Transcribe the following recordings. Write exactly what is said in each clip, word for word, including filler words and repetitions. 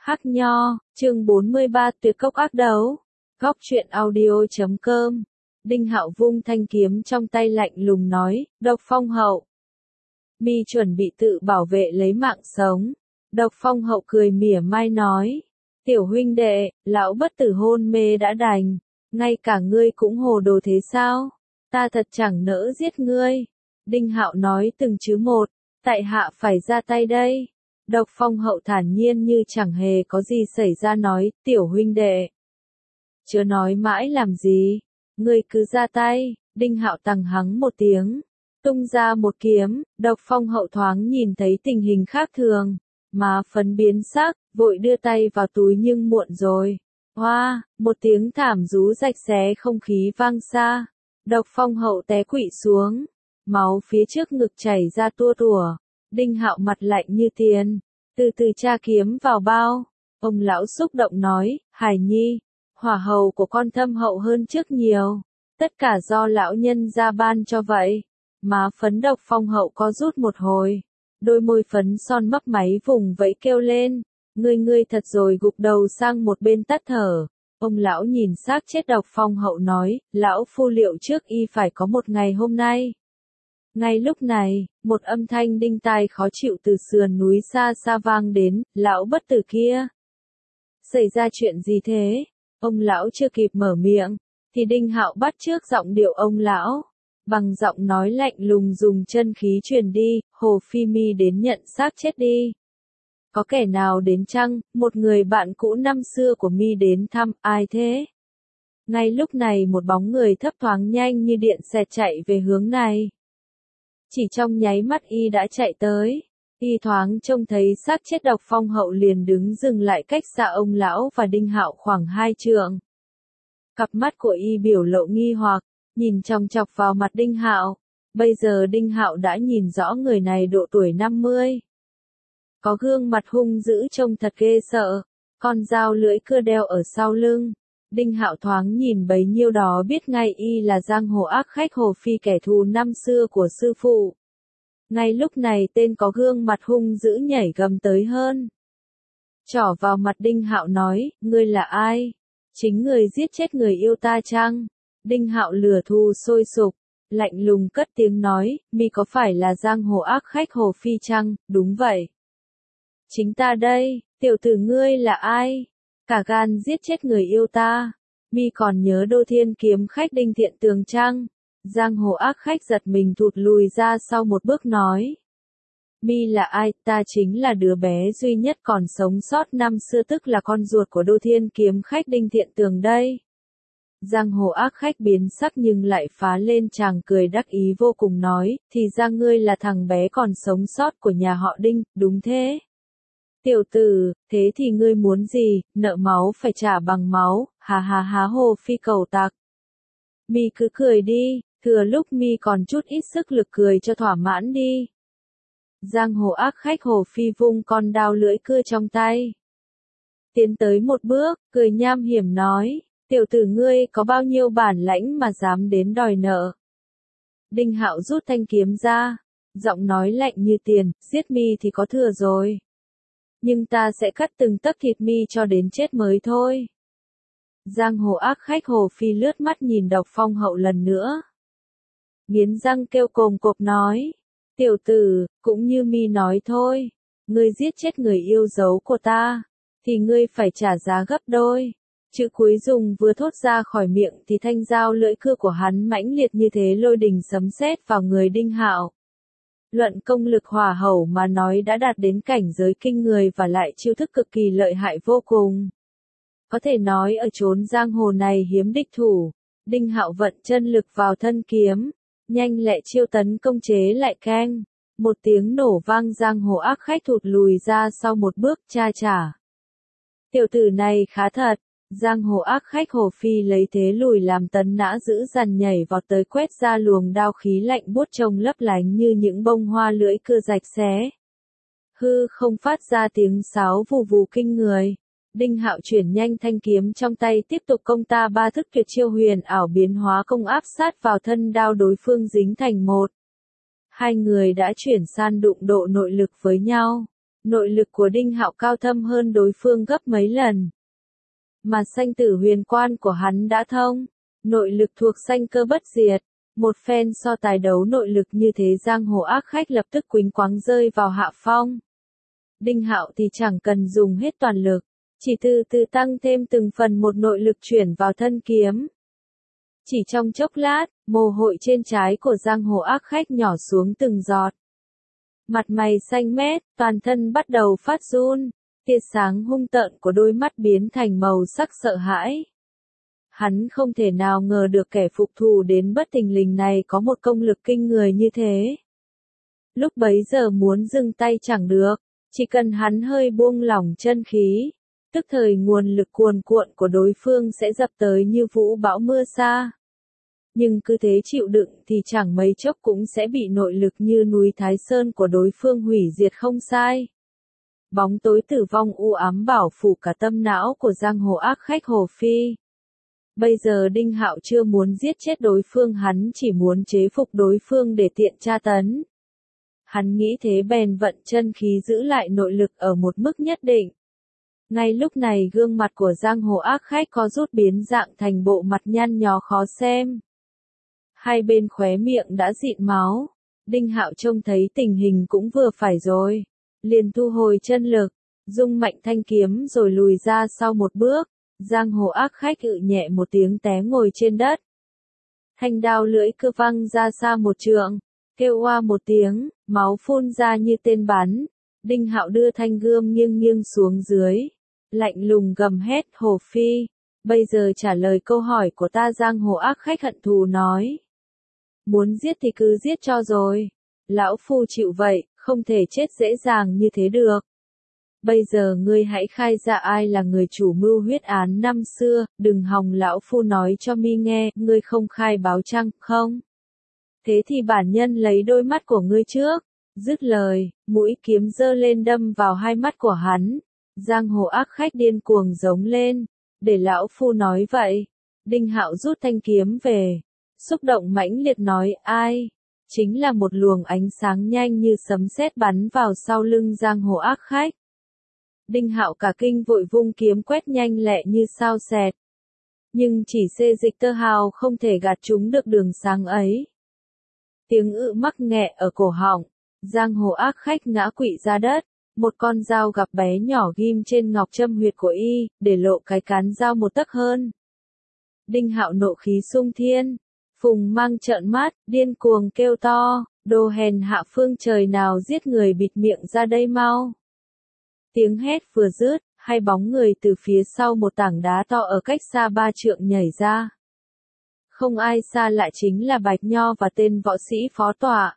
Hắc Nho, chương bốn mươi ba tuyệt cốc ác đấu. Góc truyện audio chấm com. Đinh Hạo vung thanh kiếm trong tay lạnh lùng nói, Độc Phong Hậu. Mi chuẩn bị tự bảo vệ lấy mạng sống. Độc Phong Hậu cười mỉa mai nói, tiểu huynh đệ, lão bất tử hôn mê đã đành, ngay cả ngươi cũng hồ đồ thế sao? Ta thật chẳng nỡ giết ngươi. Đinh Hạo nói từng chữ một, tại hạ phải ra tay đây. Độc Phong Hậu thản nhiên như chẳng hề có gì xảy ra nói, tiểu huynh đệ. Chớ nói mãi làm gì, ngươi cứ ra tay. Đinh Hạo tằng hắng một tiếng, tung ra một kiếm. Độc Phong Hậu thoáng nhìn thấy tình hình khác thường, má phấn biến sắc, vội đưa tay vào túi nhưng muộn rồi. Hoa, một tiếng thảm rú rạch xé không khí vang xa. Độc Phong Hậu té quỵ xuống, máu phía trước ngực chảy ra tua tủa. Đinh Hạo mặt lạnh như tiền, từ từ tra kiếm vào bao. Ông lão xúc động nói, Hải Nhi, hỏa hầu của con thâm hậu hơn trước nhiều, tất cả do lão nhân gia ban cho vậy. Má phấn Độc Phong Hậu có rút một hồi, đôi môi phấn son mấp máy vùng vẫy kêu lên, ngươi ngươi thật rồi, gục đầu sang một bên tắt thở. Ông lão nhìn xác chết Độc Phong Hậu nói, lão phu liệu trước y phải có một ngày hôm nay. Ngay lúc này, một âm thanh đinh tai khó chịu từ sườn núi xa xa vang đến, lão bất tử kia. Xảy ra chuyện gì thế? Ông lão chưa kịp mở miệng, thì Đinh Hạo bắt trước giọng điệu ông lão. Bằng giọng nói lạnh lùng dùng chân khí truyền đi, Hồ Phi Mi đến nhận xác chết đi. Có kẻ nào đến chăng? Một người bạn cũ năm xưa của Mi đến thăm, ai thế? Ngay lúc này một bóng người thấp thoáng nhanh như điện xẹt chạy về hướng này. Chỉ trong nháy mắt y đã chạy tới, y thoáng trông thấy xác chết Độc Phong Hậu liền đứng dừng lại cách xa ông lão và Đinh Hạo khoảng hai trượng. Cặp mắt của y biểu lộ nghi hoặc, nhìn chòng chọc vào mặt Đinh Hạo. Bây giờ Đinh Hạo đã nhìn rõ người này độ tuổi năm mươi. Có gương mặt hung dữ trông thật ghê sợ, con dao lưỡi cưa đeo ở sau lưng. Đinh Hạo thoáng nhìn bấy nhiêu đó biết ngay y là giang hồ ác khách Hồ Phi, kẻ thù năm xưa của sư phụ. Ngay lúc này tên có gương mặt hung dữ nhảy gầm tới hơn. Trỏ vào mặt Đinh Hạo nói, ngươi là ai? Chính người giết chết người yêu ta chăng? Đinh Hạo lửa thu sôi sục, lạnh lùng cất tiếng nói, mi có phải là giang hồ ác khách Hồ Phi chăng? Đúng vậy. Chính ta đây, tiểu tử ngươi là ai? Cả gan giết chết người yêu ta. Mi còn nhớ Đô Thiên kiếm khách Đinh Thiện Tường chăng? Giang hồ ác khách giật mình thụt lùi ra sau một bước nói. Mi là ai? Ta chính là đứa bé duy nhất còn sống sót năm xưa, tức là con ruột của Đô Thiên kiếm khách Đinh Thiện Tường đây. Giang hồ ác khách biến sắc nhưng lại phá lên tràng cười đắc ý vô cùng nói, thì ra ngươi là thằng bé còn sống sót của nhà họ Đinh, đúng thế? Tiểu tử, thế thì ngươi muốn gì, nợ máu phải trả bằng máu, hà hà hà. Hồ Phi cầu tặc. Mi cứ cười đi, thừa lúc Mi còn chút ít sức lực cười cho thỏa mãn đi. Giang hồ ác khách Hồ Phi vung con đao lưỡi cưa trong tay. Tiến tới một bước, cười nham hiểm nói, tiểu tử ngươi có bao nhiêu bản lãnh mà dám đến đòi nợ. Đinh Hạo rút thanh kiếm ra, giọng nói lạnh như tiền, giết Mi thì có thừa rồi. Nhưng ta sẽ cắt từng tấc thịt Mi cho đến chết mới thôi. Giang hồ ác khách Hồ Phi lướt mắt nhìn Độc Phong Hậu lần nữa. Nghiến răng kêu cồm cộp nói, tiểu tử, cũng như Mi nói thôi, ngươi giết chết người yêu dấu của ta, thì ngươi phải trả giá gấp đôi. Chữ cuối dùng vừa thốt ra khỏi miệng thì thanh dao lưỡi cưa của hắn mãnh liệt như thế lôi đình sấm sét vào người Đinh Hạo. Luận công lực hỏa hầu mà nói đã đạt đến cảnh giới kinh người và lại chiêu thức cực kỳ lợi hại vô cùng. Có thể nói ở chốn giang hồ này hiếm địch thủ. Đinh Hạo vận chân lực vào thân kiếm, nhanh lẹ chiêu tấn công chế lại keng. Một tiếng nổ vang, giang hồ ác khách thụt lùi ra sau một bước, cha chả. Tiểu tử này khá thật. Giang hồ ác khách Hồ Phi lấy thế lùi làm tấn nã dữ dằn nhảy vọt tới quét ra luồng đao khí lạnh buốt trông lấp lánh như những bông hoa lưỡi cưa rạch xé. Hư không phát ra tiếng sáo vù vù kinh người. Đinh Hạo chuyển nhanh thanh kiếm trong tay tiếp tục công ta ba thức tuyệt chiêu huyền ảo biến hóa công áp sát vào thân đao đối phương dính thành một. Hai người đã chuyển san đụng độ nội lực với nhau. Nội lực của Đinh Hạo cao thâm hơn đối phương gấp mấy lần. Mà sanh tử huyền quan của hắn đã thông. Nội lực thuộc sanh cơ bất diệt. Một phen so tài đấu nội lực như thế giang hồ ác khách lập tức quỳnh quáng rơi vào hạ phong. Đinh Hạo thì chẳng cần dùng hết toàn lực. Chỉ từ từ tăng thêm từng phần một nội lực chuyển vào thân kiếm. Chỉ trong chốc lát, mồ hôi trên trán của giang hồ ác khách nhỏ xuống từng giọt. Mặt mày xanh mét, toàn thân bắt đầu phát run, tia sáng hung tợn của đôi mắt biến thành màu sắc sợ hãi. Hắn không thể nào ngờ được kẻ phục thù đến bất thình lình này có một công lực kinh người như thế. Lúc bấy giờ muốn dừng tay chẳng được, chỉ cần hắn hơi buông lỏng chân khí, tức thời nguồn lực cuồn cuộn của đối phương sẽ dập tới như vũ bão mưa sa. Nhưng cứ thế chịu đựng thì chẳng mấy chốc cũng sẽ bị nội lực như núi Thái Sơn của đối phương hủy diệt không sai. Bóng tối tử vong u ám bảo phủ cả tâm não của giang hồ ác khách Hồ Phi. Bây giờ Đinh Hạo chưa muốn giết chết đối phương, hắn chỉ muốn chế phục đối phương để tiện tra tấn. Hắn nghĩ thế bèn vận chân khí giữ lại nội lực ở một mức nhất định. Ngay lúc này gương mặt của giang hồ ác khách có rút biến dạng thành bộ mặt nhăn nhó khó xem. Hai bên khóe miệng đã dịn máu. Đinh Hạo trông thấy tình hình cũng vừa phải rồi. Liền thu hồi chân lực, dung mạnh thanh kiếm rồi lùi ra sau một bước. Giang hồ ác khách ự nhẹ một tiếng té ngồi trên đất. Thanh đao lưỡi cưa văng ra xa một trượng, kêu oa một tiếng, máu phun ra như tên bắn. Đinh Hạo đưa thanh gươm nghiêng nghiêng xuống dưới, lạnh lùng gầm hét, Hồ Phi, bây giờ trả lời câu hỏi của ta. Giang hồ ác khách hận thù nói. Muốn giết thì cứ giết cho rồi. Lão phu chịu vậy, không thể chết dễ dàng như thế được. Bây giờ ngươi hãy khai ra ai là người chủ mưu huyết án năm xưa, đừng hòng lão phu nói cho mi nghe, ngươi không khai báo chăng, không? Thế thì bản nhân lấy đôi mắt của ngươi trước. Dứt lời, mũi kiếm giơ lên đâm vào hai mắt của hắn. Giang hồ ác khách điên cuồng giống lên, để lão phu nói vậy. Đinh Hạo rút thanh kiếm về, xúc động mãnh liệt nói, ai? Chính là một luồng ánh sáng nhanh như sấm sét bắn vào sau lưng giang hồ ác khách. Đinh Hạo cả kinh vội vung kiếm quét nhanh lẹ như sao xẹt. Nhưng chỉ xê dịch tơ hào không thể gạt trúng được đường sáng ấy. Tiếng ự mắc nghẹ ở cổ họng, giang hồ ác khách ngã quỵ ra đất. Một con dao gặp bé nhỏ ghim trên ngọc châm huyệt của y, để lộ cái cán dao một tấc hơn. Đinh Hạo nộ khí sung thiên, Phùng Mang trợn mắt, điên cuồng kêu to, đồ hèn hạ phương trời nào giết người, bịt miệng ra đây mau. Tiếng hét vừa dứt, hai bóng người từ phía sau một tảng đá to ở cách xa ba trượng nhảy ra. Không ai xa lại chính là Bạch Nho và tên võ sĩ phó tọa.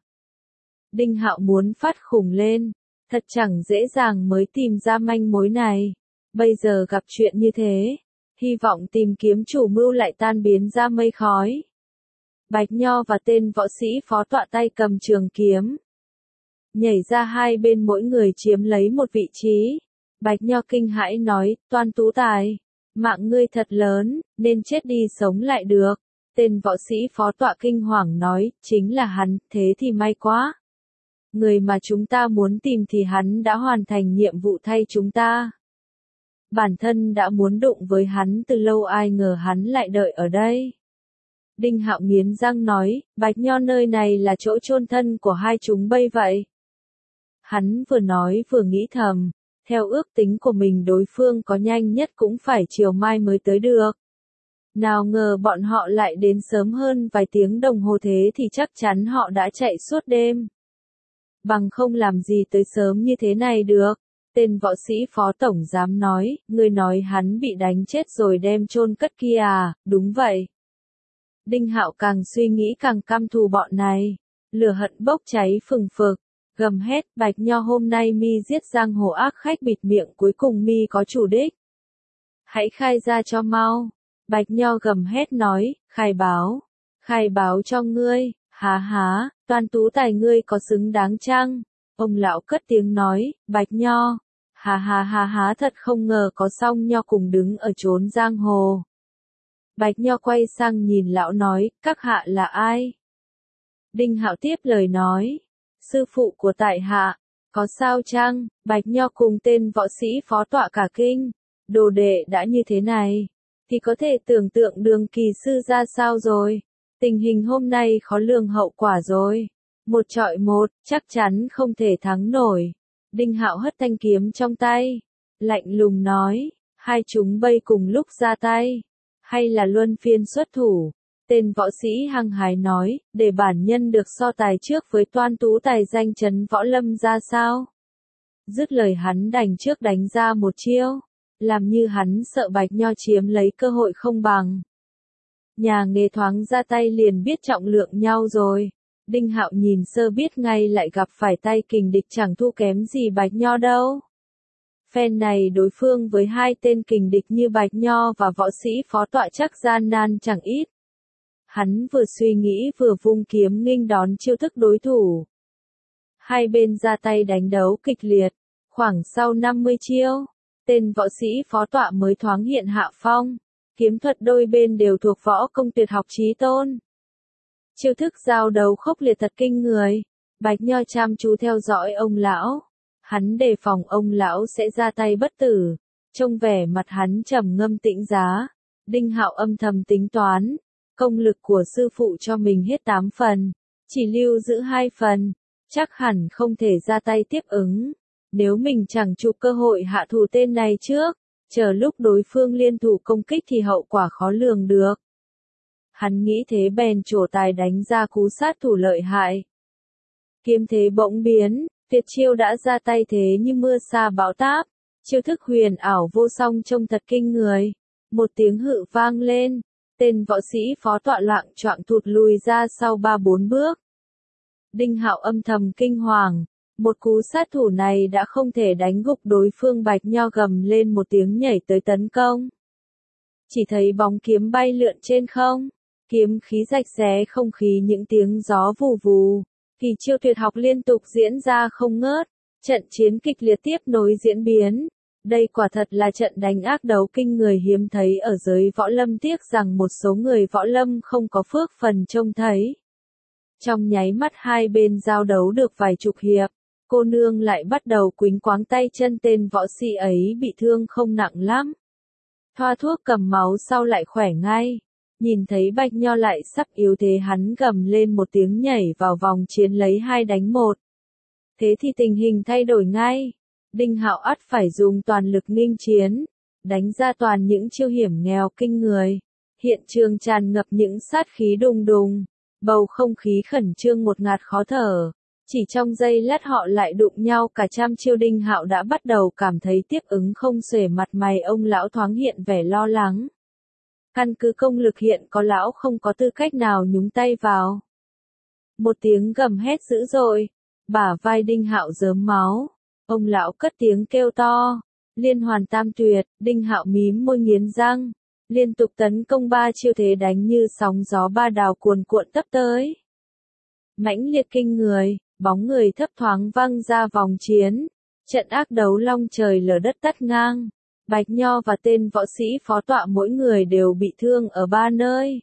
Đinh Hạo muốn phát khủng lên, thật chẳng dễ dàng mới tìm ra manh mối này. Bây giờ gặp chuyện như thế, hy vọng tìm kiếm chủ mưu lại tan biến ra mây khói. Bạch Nho và tên võ sĩ phó tọa tay cầm trường kiếm. Nhảy ra hai bên mỗi người chiếm lấy một vị trí. Bạch Nho kinh hãi nói, Toan Tú Tài, mạng ngươi thật lớn, nên chết đi sống lại được. Tên võ sĩ phó tọa kinh hoàng nói, chính là hắn, thế thì may quá. Người mà chúng ta muốn tìm thì hắn đã hoàn thành nhiệm vụ thay chúng ta. Bản thân đã muốn đụng với hắn từ lâu, ai ngờ hắn lại đợi ở đây. Đinh Hạo nghiến răng nói, Bạch Nho, nơi này là chỗ chôn thân của hai chúng bây vậy. Hắn vừa nói vừa nghĩ thầm, theo ước tính của mình đối phương có nhanh nhất cũng phải chiều mai mới tới được. Nào ngờ bọn họ lại đến sớm hơn vài tiếng đồng hồ, thế thì chắc chắn họ đã chạy suốt đêm. Bằng không làm gì tới sớm như thế này được. Tên võ sĩ phó tổng giám nói, người nói hắn bị đánh chết rồi đem chôn cất kia à, đúng vậy. Đinh Hạo càng suy nghĩ càng căm thù bọn này. Lửa hận bốc cháy phừng phực, gầm hét, Bạch Nho, hôm nay mi giết giang hồ ác khách bịt miệng, cuối cùng mi có chủ đích. Hãy khai ra cho mau. Bạch Nho gầm hét nói, khai báo. Khai báo cho ngươi, há há, Toan Tú Tài ngươi có xứng đáng chăng? Ông lão cất tiếng nói, Bạch Nho, hà hà hà há, thật không ngờ có song Nho cùng đứng ở chốn giang hồ. Bạch Nho quay sang nhìn lão nói, các hạ là ai? Đinh Hạo tiếp lời nói, sư phụ của tại hạ. Có sao chăng? Bạch Nho cùng tên võ sĩ phó tọa cả kinh. Đồ đệ đã như thế này, thì có thể tưởng tượng Đường kỳ sư ra sao rồi. Tình hình hôm nay khó lường hậu quả rồi. Một trọi một, chắc chắn không thể thắng nổi. Đinh Hạo hất thanh kiếm trong tay, lạnh lùng nói, hai chúng bây cùng lúc ra tay, hay là luân phiên xuất thủ? Tên võ sĩ hăng hái nói, để bản nhân được so tài trước với toan tú tài danh chấn võ lâm ra sao? Dứt lời hắn đành trước đánh ra một chiêu, làm như hắn sợ Bạch Nho chiếm lấy cơ hội không bằng. Nhà nghề thoáng ra tay liền biết trọng lượng nhau rồi. Đinh Hạo nhìn sơ biết ngay lại gặp phải tay kình địch chẳng thua kém gì Bạch Nho đâu. Phen này đối phương với hai tên kình địch như Bạch Nho và võ sĩ phó tọa chắc gian nan chẳng ít. Hắn vừa suy nghĩ vừa vung kiếm nghênh đón chiêu thức đối thủ. Hai bên ra tay đánh đấu kịch liệt, khoảng sau năm mươi chiêu, tên võ sĩ phó tọa mới thoáng hiện hạ phong. Kiếm thuật đôi bên đều thuộc võ công tuyệt học chí tôn. Chiêu thức giao đấu khốc liệt thật kinh người. Bạch Nho chăm chú theo dõi ông lão. Hắn đề phòng ông lão sẽ ra tay bất tử. Trông vẻ mặt hắn trầm ngâm tĩnh giá. Đinh Hạo âm thầm tính toán. Công lực của sư phụ cho mình hết tám phần. Chỉ lưu giữ hai phần. Chắc hẳn không thể ra tay tiếp ứng. Nếu mình chẳng chụp cơ hội hạ thủ tên này trước, chờ lúc đối phương liên thủ công kích thì hậu quả khó lường được. Hắn nghĩ thế bèn trổ tài đánh ra cú sát thủ lợi hại. Kiếm thế bỗng biến, tuyệt chiêu đã ra tay thế như mưa sa bão táp. Chiêu thức huyền ảo vô song trông thật kinh người. Một tiếng hự vang lên, tên võ sĩ phó tọa loạng choạng thụt lùi ra sau ba bốn bước. Đinh Hạo âm thầm kinh hoàng. Một cú sát thủ này đã không thể đánh gục đối phương. Bạch Nho gầm lên một tiếng nhảy tới tấn công. Chỉ thấy bóng kiếm bay lượn trên không. Kiếm khí rạch xé không khí những tiếng gió vù vù. Kỳ chiêu tuyệt học liên tục diễn ra không ngớt. Trận chiến kịch liệt tiếp nối diễn biến. Đây quả thật là trận đánh ác đấu kinh người hiếm thấy ở giới võ lâm, tiếc rằng một số người võ lâm không có phước phần trông thấy. Trong nháy mắt hai bên giao đấu được vài chục hiệp. Cô nương lại bắt đầu quýnh quáng tay chân tên võ sĩ ấy bị thương không nặng lắm. Thoa thuốc cầm máu sau lại khỏe ngay. Nhìn thấy Bạch Nho lại sắp yếu thế hắn gầm lên một tiếng nhảy vào vòng chiến lấy hai đánh một. Thế thì tình hình thay đổi ngay. Đinh Hạo ắt phải dùng toàn lực nghênh chiến. Đánh ra toàn những chiêu hiểm nghèo kinh người. Hiện trường tràn ngập những sát khí đùng đùng. Bầu không khí khẩn trương ngột ngạt khó thở. Chỉ trong giây lát họ lại đụng nhau cả trăm chiêu. Đinh Hạo đã bắt đầu cảm thấy tiếp ứng không xuể, mặt mày ông lão thoáng hiện vẻ lo lắng. Căn cứ công lực hiện có lão không có tư cách nào nhúng tay vào. Một tiếng gầm hét dữ dội, bả vai Đinh Hạo rớm máu. Ông lão cất tiếng kêu to, liên hoàn tam tuyệt. Đinh Hạo mím môi nghiến răng, liên tục tấn công ba chiêu thế đánh như sóng gió ba đào cuồn cuộn tấp tới. Mãnh liệt kinh người, bóng người thấp thoáng văng ra vòng chiến. Trận ác đấu long trời lở đất tắt ngang. Bạch Nho và tên võ sĩ phó tọa mỗi người đều bị thương ở ba nơi.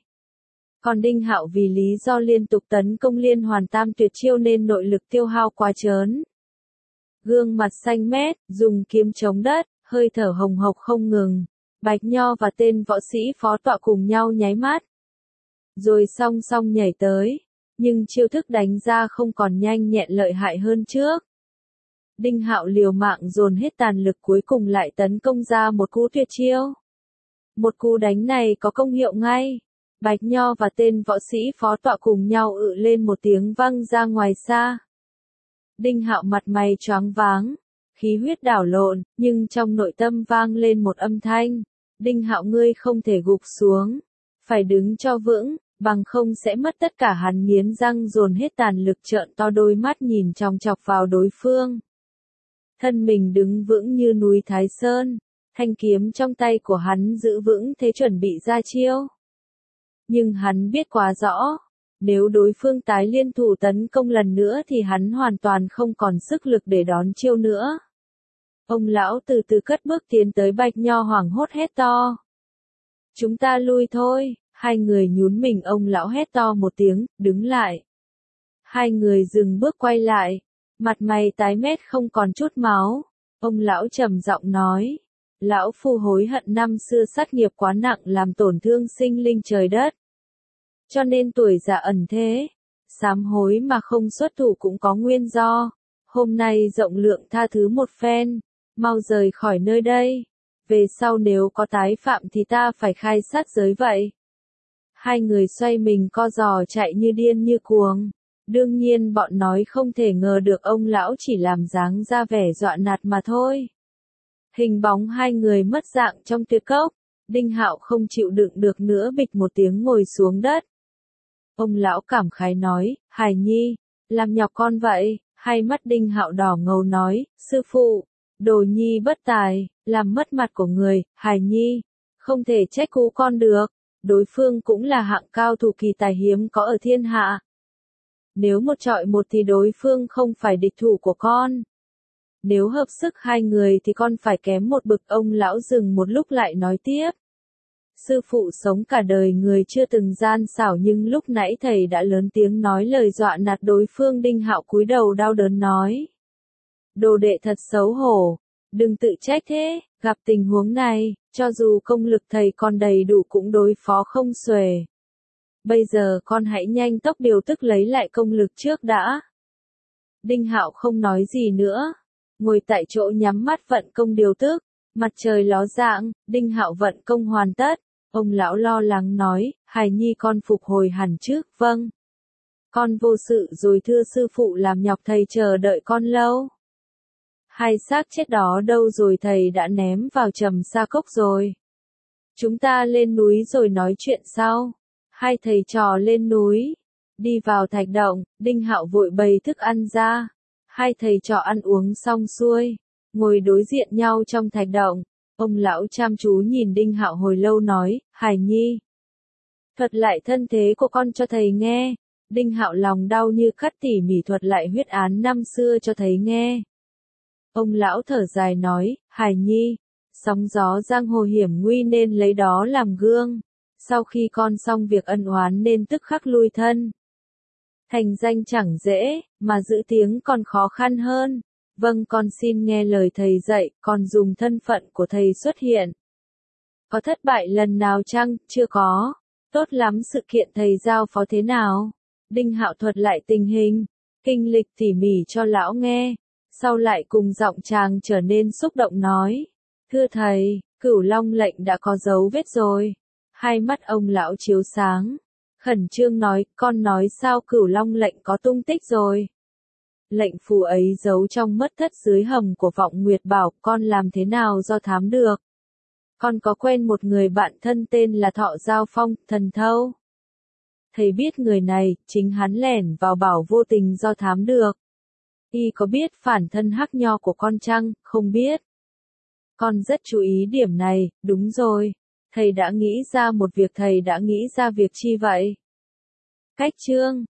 Còn Đinh Hạo vì lý do liên tục tấn công liên hoàn tam tuyệt chiêu nên nội lực tiêu hao quá trớn. Gương mặt xanh mét, dùng kiếm chống đất, hơi thở hồng hộc không ngừng. Bạch Nho và tên võ sĩ phó tọa cùng nhau nháy mắt. Rồi song song nhảy tới. Nhưng chiêu thức đánh ra không còn nhanh nhẹn lợi hại hơn trước. Đinh Hạo liều mạng dồn hết tàn lực cuối cùng lại tấn công ra một cú tuyệt chiêu. Một cú đánh này có công hiệu ngay. Bạch Nho và tên võ sĩ phó tọa cùng nhau ự lên một tiếng văng ra ngoài xa. Đinh Hạo mặt mày choáng váng, khí huyết đảo lộn, nhưng trong nội tâm vang lên một âm thanh. Đinh Hạo ngươi không thể gục xuống. Phải đứng cho vững, bằng không sẽ mất tất cả. Hắn nghiến răng dồn hết tàn lực trợn to đôi mắt nhìn chòng chọc vào đối phương. Thân mình đứng vững như núi Thái Sơn, thanh kiếm trong tay của hắn giữ vững thế chuẩn bị ra chiêu. Nhưng hắn biết quá rõ, nếu đối phương tái liên thủ tấn công lần nữa thì hắn hoàn toàn không còn sức lực để đón chiêu nữa. Ông lão từ từ cất bước tiến tới Bạch Nho hoảng hốt hét to. Chúng ta lui thôi. Hai người nhún mình, ông lão hét to một tiếng, đứng lại. Hai người dừng bước quay lại. Mặt mày tái mét không còn chút máu. Ông lão trầm giọng nói. Lão phu hối hận năm xưa sát nghiệp quá nặng làm tổn thương sinh linh trời đất. Cho nên tuổi già ẩn thế. Sám hối mà không xuất thủ cũng có nguyên do. Hôm nay rộng lượng tha thứ một phen. Mau rời khỏi nơi đây. Về sau nếu có tái phạm thì ta phải khai sát giới vậy. Hai người xoay mình co giò chạy như điên như cuồng. Đương nhiên bọn nói không thể ngờ được ông lão chỉ làm dáng ra vẻ dọa nạt mà thôi. Hình bóng hai người mất dạng trong tuyệt cốc. Đinh Hạo không chịu đựng được nữa bịch một tiếng ngồi xuống đất. Ông lão cảm khái nói, Hải Nhi, làm nhọc con vậy. Hai mắt Đinh Hạo đỏ ngầu nói, sư phụ, đồ nhi bất tài, làm mất mặt của người, Hải Nhi, không thể trách cứ con được. Đối phương cũng là hạng cao thủ kỳ tài hiếm có ở thiên hạ. Nếu một trọi một thì đối phương không phải địch thủ của con. Nếu hợp sức hai người thì con phải kém một bậc. Ông lão dừng một lúc lại nói tiếp. Sư phụ sống cả đời người chưa từng gian xảo nhưng lúc nãy thầy đã lớn tiếng nói lời dọa nạt đối phương. Đinh Hạo cúi đầu đau đớn nói. Đồ đệ thật xấu hổ, đừng tự trách thế, gặp tình huống này, cho dù công lực thầy còn đầy đủ cũng đối phó không xuể. Bây giờ con hãy nhanh tốc điều tức lấy lại công lực trước đã. Đinh Hạo không nói gì nữa, ngồi tại chỗ nhắm mắt vận công điều tức. Mặt trời ló dạng, Đinh Hạo vận công hoàn tất. Ông lão lo lắng nói, Hải Nhi con phục hồi hẳn chứ, vâng. Con vô sự rồi thưa sư phụ làm nhọc thầy chờ đợi con lâu. Hai xác chết đó đâu rồi thầy đã ném vào trầm sa cốc rồi. Chúng ta lên núi rồi nói chuyện sau. Hai thầy trò lên núi. Đi vào thạch động, Đinh Hạo vội bày thức ăn ra. Hai thầy trò ăn uống xong xuôi. Ngồi đối diện nhau trong thạch động. Ông lão chăm chú nhìn Đinh Hạo hồi lâu nói, Hải Nhi. Thuật lại thân thế của con cho thầy nghe. Đinh Hạo lòng đau như cắt tỉ mỉ thuật lại huyết án năm xưa cho thầy nghe. Ông lão thở dài nói, Hải Nhi, sóng gió giang hồ hiểm nguy nên lấy đó làm gương. Sau khi con xong việc ân oán nên tức khắc lui thân. Thành danh chẳng dễ, mà giữ tiếng còn khó khăn hơn. Vâng, con xin nghe lời thầy dạy, con dùng thân phận của thầy xuất hiện. Có thất bại lần nào chăng? Chưa có. Tốt lắm, sự kiện thầy giao phó thế nào? Đinh Hạo thuật lại tình hình, kinh lịch tỉ mỉ cho lão nghe. Sau lại cùng giọng chàng trở nên xúc động nói. Thưa thầy, Cửu Long lệnh đã có dấu vết rồi. Hai mắt ông lão chiếu sáng. Khẩn trương nói, con nói sao Cửu Long lệnh có tung tích rồi. Lệnh phù ấy giấu trong mật thất dưới hầm của Vọng Nguyệt Bảo, con làm thế nào do thám được. Con có quen một người bạn thân tên là Thọ Giao Phong, thần thâu. Thầy biết người này, chính hắn lẻn vào bảo vô tình do thám được. Y có biết phản thân hắc nho của con chăng? Không biết. Con rất chú ý điểm này, đúng rồi. Thầy đã nghĩ ra một việc, thầy đã nghĩ ra việc chi vậy? Cách chương